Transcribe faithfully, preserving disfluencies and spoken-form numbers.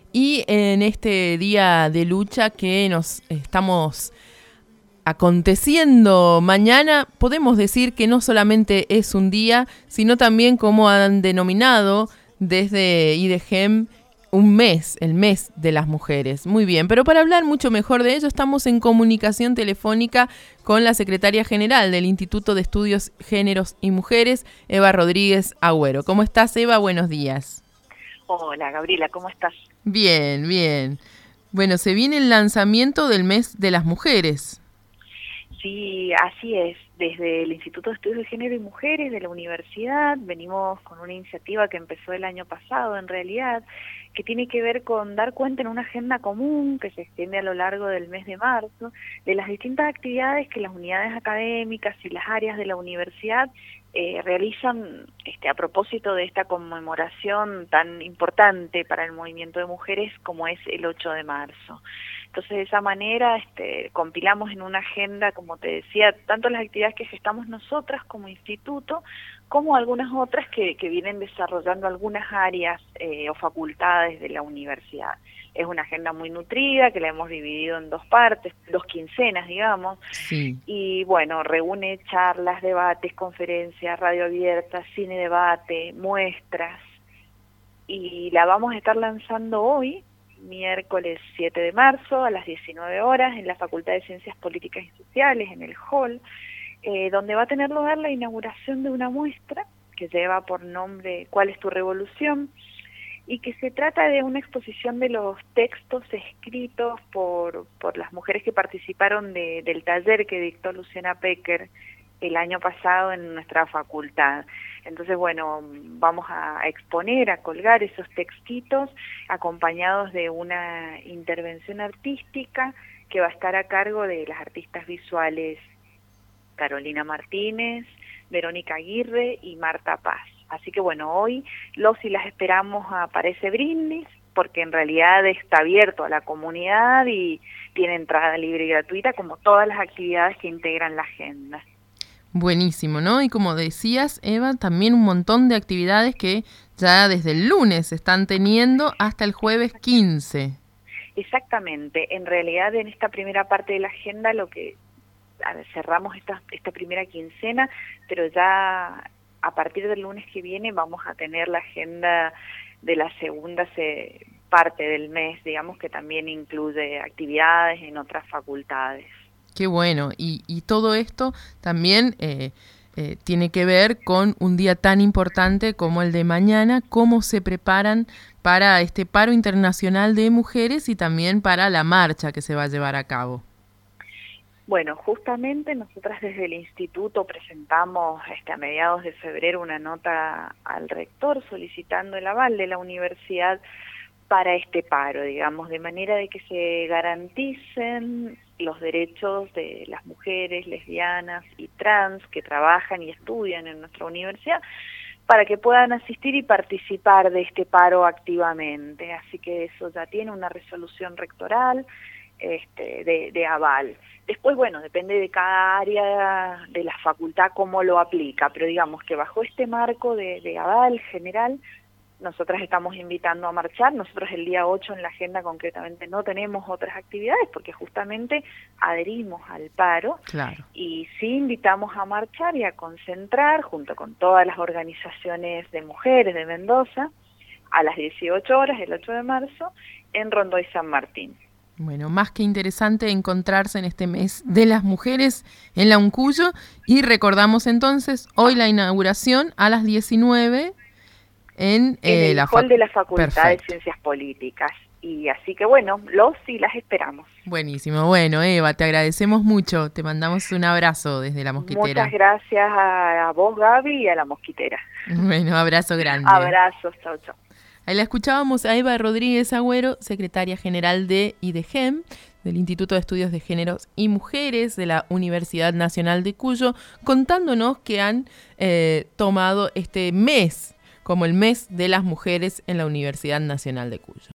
Y en este día de lucha que nos estamos aconteciendo mañana, podemos decir que no solamente es un día, sino también, como han denominado desde IDEGEM, un mes, el mes de las mujeres. Muy bien, pero para hablar mucho mejor de ello, estamos en comunicación telefónica con la secretaria general del Instituto de Estudios Géneros y Mujeres, Eva Rodríguez Agüero. ¿Cómo estás, Eva? Buenos días. Hola, Gabriela, ¿cómo estás? Bien, bien. Bueno, se viene el lanzamiento del mes de las mujeres. Sí, así es. Desde el Instituto de Estudios de Género y Mujeres de la universidad venimos con una iniciativa que empezó el año pasado, en realidad, que tiene que ver con dar cuenta en una agenda común que se extiende a lo largo del mes de marzo de las distintas actividades que las unidades académicas y las áreas de la universidad eh, realizan este, a propósito de esta conmemoración tan importante para el movimiento de mujeres como es el ocho de marzo. Entonces, de esa manera este, compilamos en una agenda, como te decía, tanto las actividades que gestamos nosotras como instituto, como algunas otras que, que vienen desarrollando algunas áreas eh, o facultades de la universidad. Es una agenda muy nutrida, que la hemos dividido en dos partes, dos quincenas, digamos, Sí. y bueno, reúne charlas, debates, conferencias, radio abierta, cine debate, muestras, y la vamos a estar lanzando hoy, miércoles siete de marzo a las diecinueve horas en la Facultad de Ciencias Políticas y Sociales, en el hall, eh, donde va a tener lugar la inauguración de una muestra que lleva por nombre ¿Cuál es tu revolución? Y que se trata de una exposición de los textos escritos por, por las mujeres que participaron de, del taller que dictó Luciana Pecker el año pasado en nuestra facultad. Entonces, bueno, vamos a exponer, a colgar esos textitos acompañados de una intervención artística que va a estar a cargo de las artistas visuales Carolina Martínez, Verónica Aguirre y Marta Paz. Así que bueno, hoy los y las esperamos a para ese brindis, porque en realidad está abierto a la comunidad y tiene entrada libre y gratuita, como todas las actividades que integran la agenda. Buenísimo, ¿no? Y como decías, Eva, también un montón de actividades que ya desde el lunes se están teniendo hasta el jueves quince. Exactamente. En realidad, en esta primera parte de la agenda, lo que a ver, cerramos esta, esta primera quincena, pero ya a partir del lunes que viene vamos a tener la agenda de la segunda se, parte del mes, digamos, que también incluye actividades en otras facultades. Qué bueno, y, y todo esto también eh, eh, tiene que ver con un día tan importante como el de mañana, cómo se preparan para este paro internacional de mujeres y también para la marcha que se va a llevar a cabo. Bueno, justamente nosotras desde el instituto presentamos este, a mediados de febrero una nota al rector solicitando el aval de la universidad para este paro, digamos, de manera de que se garanticen los derechos de las mujeres lesbianas y trans que trabajan y estudian en nuestra universidad, para que puedan asistir y participar de este paro activamente. Así que eso ya tiene una resolución rectoral este, de, de aval. Después, bueno, depende de cada área de la facultad cómo lo aplica, pero digamos que bajo este marco de, de aval general, nosotras estamos invitando a marchar. Nosotros el día ocho en la agenda concretamente no tenemos otras actividades porque justamente adherimos al paro. Claro. Y sí invitamos a marchar y a concentrar junto con todas las organizaciones de mujeres de Mendoza a las dieciocho horas el ocho de marzo en Rondoy San Martín. Bueno, más que interesante encontrarse en este mes de las mujeres en la Uncuyo, y recordamos entonces hoy la inauguración a las diecinueve en, eh, en el la hall fac- de la Facultad Perfecto. de Ciencias Políticas. Y así que bueno, los y las esperamos. Buenísimo. Bueno, Eva, te agradecemos mucho. Te mandamos un abrazo desde La Mosquitera. Muchas gracias a vos, Gaby, y a La Mosquitera. Bueno, abrazo grande. Abrazos, chau, chau. Ahí la escuchábamos a Eva Rodríguez Agüero, secretaria general de IDEGEM, del Instituto de Estudios de Géneros y Mujeres de la Universidad Nacional de Cuyo, contándonos que han eh, tomado este mes como el mes de las mujeres en la Universidad Nacional de Cuyo.